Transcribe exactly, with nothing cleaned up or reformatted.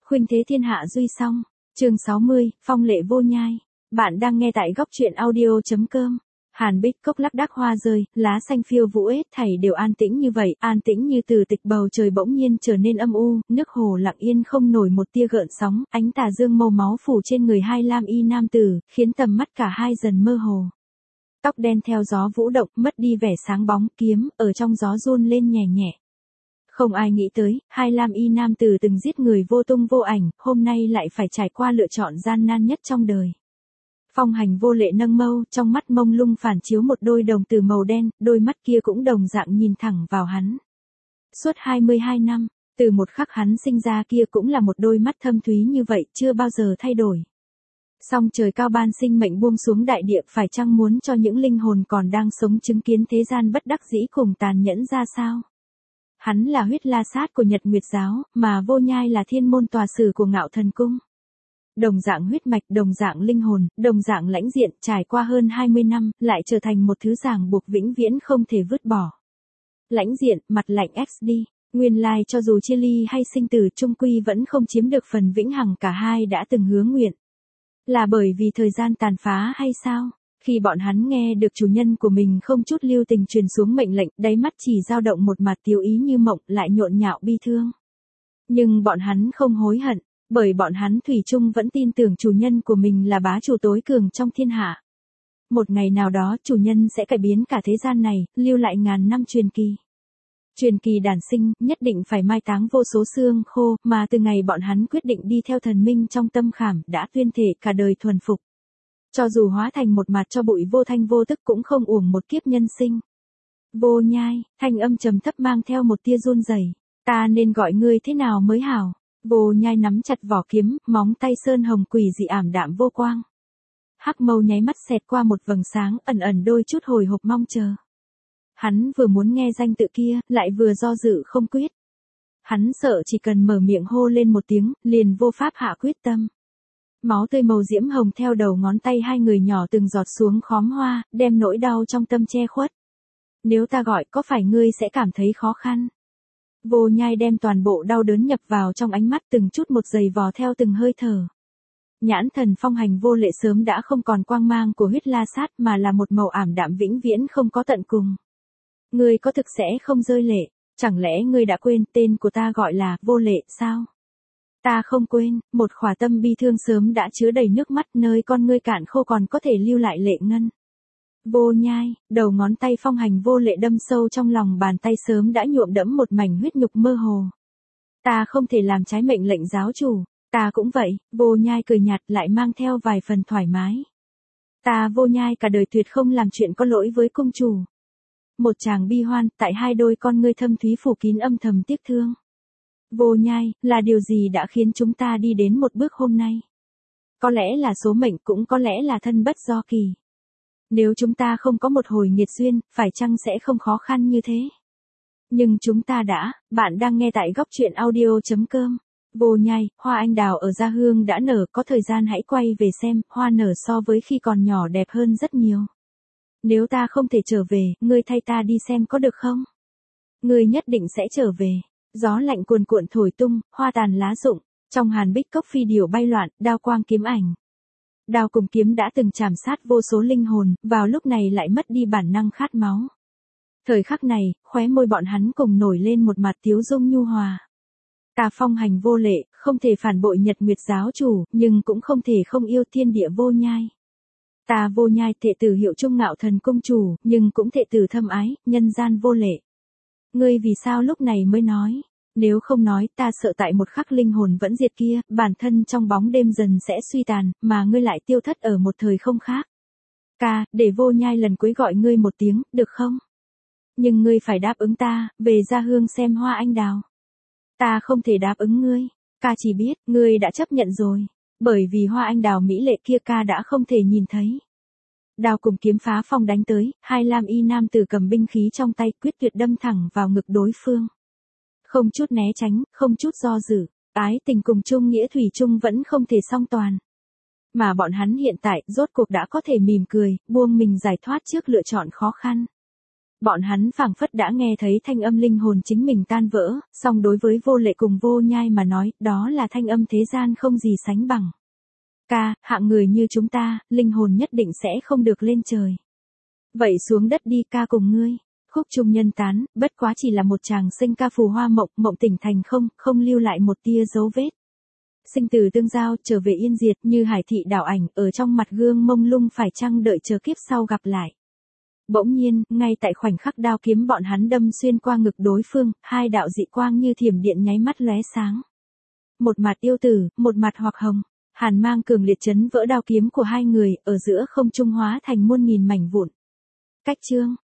Khuynh thế thiên hạ duy song. Chương sáu mươi, phong lệ vô nhai. Bạn đang nghe tại góc truyện audio.com. Hàn Bích cốc lác đác hoa rơi, lá xanh phiêu vũ hết thảy đều an tĩnh như vậy, an tĩnh như từ tịch bầu trời bỗng nhiên trở nên âm u, nước hồ lặng yên không nổi một tia gợn sóng, ánh tà dương màu máu phủ trên người hai lam y nam tử, khiến tầm mắt cả hai dần mơ hồ. Tóc đen theo gió vũ động, mất đi vẻ sáng bóng, kiếm ở trong gió run lên nhẹ nhẹ. Không ai nghĩ tới, hai lam y nam tử từng giết người vô tung vô ảnh, hôm nay lại phải trải qua lựa chọn gian nan nhất trong đời. Phong Hành vô lệ nâng mâu, trong mắt mông lung phản chiếu một đôi đồng tử màu đen, đôi mắt kia cũng đồng dạng nhìn thẳng vào hắn. Suốt hai mươi hai năm, từ một khắc hắn sinh ra kia cũng là một đôi mắt thâm thúy như vậy, chưa bao giờ thay đổi. Song trời cao ban sinh mệnh buông xuống đại địa, phải chăng muốn cho những linh hồn còn đang sống chứng kiến thế gian bất đắc dĩ cùng tàn nhẫn ra sao? Hắn là huyết la sát của Nhật Nguyệt giáo, mà Vô Nhai là thiên môn tòa sử của Ngạo Thần Cung. Đồng dạng huyết mạch, đồng dạng linh hồn, đồng dạng lãnh diện, trải qua hơn hai mươi năm, lại trở thành một thứ ràng buộc vĩnh viễn không thể vứt bỏ. Lãnh diện, mặt lạnh ích đi, nguyên lai cho dù chia ly hay sinh tử chung quy vẫn không chiếm được phần vĩnh hằng cả hai đã từng hứa nguyện. Là bởi vì thời gian tàn phá hay sao? Khi bọn hắn nghe được chủ nhân của mình không chút lưu tình truyền xuống mệnh lệnh, đáy mắt chỉ dao động một mặt tiêu ý như mộng, lại nhộn nhạo bi thương. Nhưng bọn hắn không hối hận, bởi bọn hắn thủy chung vẫn tin tưởng chủ nhân của mình là bá chủ tối cường trong thiên hạ. Một ngày nào đó chủ nhân sẽ cải biến cả thế gian này, lưu lại ngàn năm truyền kỳ. Truyền kỳ đản sinh, nhất định phải mai táng vô số xương khô, mà từ ngày bọn hắn quyết định đi theo thần minh trong tâm khảm, đã tuyên thể cả đời thuần phục. Cho dù hóa thành một mặt cho bụi vô thanh vô tức cũng không uổng một kiếp nhân sinh. Vô Nhai, thanh âm trầm thấp mang theo một tia run rẩy. Ta nên gọi ngươi thế nào mới hảo? Vô Nhai nắm chặt vỏ kiếm, móng tay sơn hồng quỷ dị ảm đạm vô quang. Hắc mâu nháy mắt xẹt qua một vầng sáng, ẩn ẩn đôi chút hồi hộp mong chờ. Hắn vừa muốn nghe danh tự kia, lại vừa do dự không quyết. Hắn sợ chỉ cần mở miệng hô lên một tiếng, liền vô pháp hạ quyết tâm. Máu tươi màu diễm hồng theo đầu ngón tay hai người nhỏ từng giọt xuống khóm hoa, đem nỗi đau trong tâm che khuất. Nếu ta gọi có phải ngươi sẽ cảm thấy khó khăn? Vô Nhai đem toàn bộ đau đớn nhập vào trong ánh mắt, từng chút một giày vò theo từng hơi thở. Nhãn thần Phong Hành vô lệ sớm đã không còn quang mang của huyết la sát mà là một màu ảm đạm vĩnh viễn không có tận cùng. Ngươi có thực sẽ không rơi lệ, chẳng lẽ ngươi đã quên tên của ta gọi là vô lệ sao? Ta không quên, một khỏa tâm bi thương sớm đã chứa đầy nước mắt, nơi con ngươi cạn khô còn có thể lưu lại lệ ngân. Vô Nhai, đầu ngón tay Phong Hành vô lệ đâm sâu trong lòng bàn tay sớm đã nhuộm đẫm một mảnh huyết nhục mơ hồ. Ta không thể làm trái mệnh lệnh giáo chủ, ta cũng vậy. Vô Nhai cười nhạt lại mang theo vài phần thoải mái. Ta Vô Nhai cả đời tuyệt không làm chuyện có lỗi với công chủ. Một tràng bi hoan, tại hai đôi con ngươi thâm thúy phủ kín âm thầm tiếc thương. Vô Nhai, là điều gì đã khiến chúng ta đi đến một bước hôm nay? Có lẽ là số mệnh, cũng có lẽ là thân bất do kỳ. Nếu chúng ta không có một hồi nghiệt duyên, phải chăng sẽ không khó khăn như thế? Nhưng chúng ta đã. Bạn đang nghe tại góc truyện audio.com. Vô Nhai, hoa anh đào ở Gia Hương đã nở, có thời gian hãy quay về xem, hoa nở so với khi còn nhỏ đẹp hơn rất nhiều. Nếu ta không thể trở về, ngươi thay ta đi xem có được không? Ngươi nhất định sẽ trở về. Gió lạnh cuồn cuộn thổi tung, hoa tàn lá rụng, trong Hàn Bích cốc phi điểu bay loạn, đao quang kiếm ảnh. Đao cùng kiếm đã từng chảm sát vô số linh hồn, vào lúc này lại mất đi bản năng khát máu. Thời khắc này, khóe môi bọn hắn cùng nổi lên một mặt tiếu dung nhu hòa. Ta Phong Hành vô lệ, không thể phản bội Nhật Nguyệt giáo chủ, nhưng cũng không thể không yêu thiên địa Vô Nhai. Ta Vô Nhai thệ tử hiệu trung Ngạo Thần Cung chủ, nhưng cũng thệ tử thâm ái, nhân gian vô lệ. Ngươi vì sao lúc này mới nói? Nếu không nói, ta sợ tại một khắc linh hồn vẫn diệt kia, bản thân trong bóng đêm dần sẽ suy tàn, mà ngươi lại tiêu thất ở một thời không khác. Ca, để Vô Nhai lần cuối gọi ngươi một tiếng, được không? Nhưng ngươi phải đáp ứng ta, về Gia Hương xem hoa anh đào. Ta không thể đáp ứng ngươi, ca chỉ biết, ngươi đã chấp nhận rồi. Bởi vì hoa anh đào mỹ lệ kia ca đã không thể nhìn thấy. Đao cùng kiếm phá phong đánh tới, hai lam y nam tử cầm binh khí trong tay quyết tuyệt đâm thẳng vào ngực đối phương. Không chút né tránh, không chút do dự, ái tình cùng chung nghĩa thủy chung vẫn không thể song toàn. Mà bọn hắn hiện tại, rốt cuộc đã có thể mỉm cười, buông mình giải thoát trước lựa chọn khó khăn. Bọn hắn phảng phất đã nghe thấy thanh âm linh hồn chính mình tan vỡ, song đối với Vô Lệ cùng Vô Nhai mà nói, đó là thanh âm thế gian không gì sánh bằng. Ca, hạng người như chúng ta, linh hồn nhất định sẽ không được lên trời. Vậy xuống đất đi ca cùng ngươi. Khúc trung nhân tán, bất quá chỉ là một chàng sinh ca phù hoa mộng, mộng tỉnh thành không, không lưu lại một tia dấu vết. Sinh tử tương giao, trở về yên diệt như hải thị đảo ảnh, ở trong mặt gương mông lung phải chăng đợi chờ kiếp sau gặp lại. Bỗng nhiên, ngay tại khoảnh khắc đao kiếm bọn hắn đâm xuyên qua ngực đối phương, hai đạo dị quang như thiểm điện nháy mắt lóe sáng. Một mặt yêu tử, một mặt hoặc hồng, hàn mang cường liệt chấn vỡ đao kiếm của hai người, ở giữa không trung hóa thành muôn nghìn mảnh vụn. Cách chương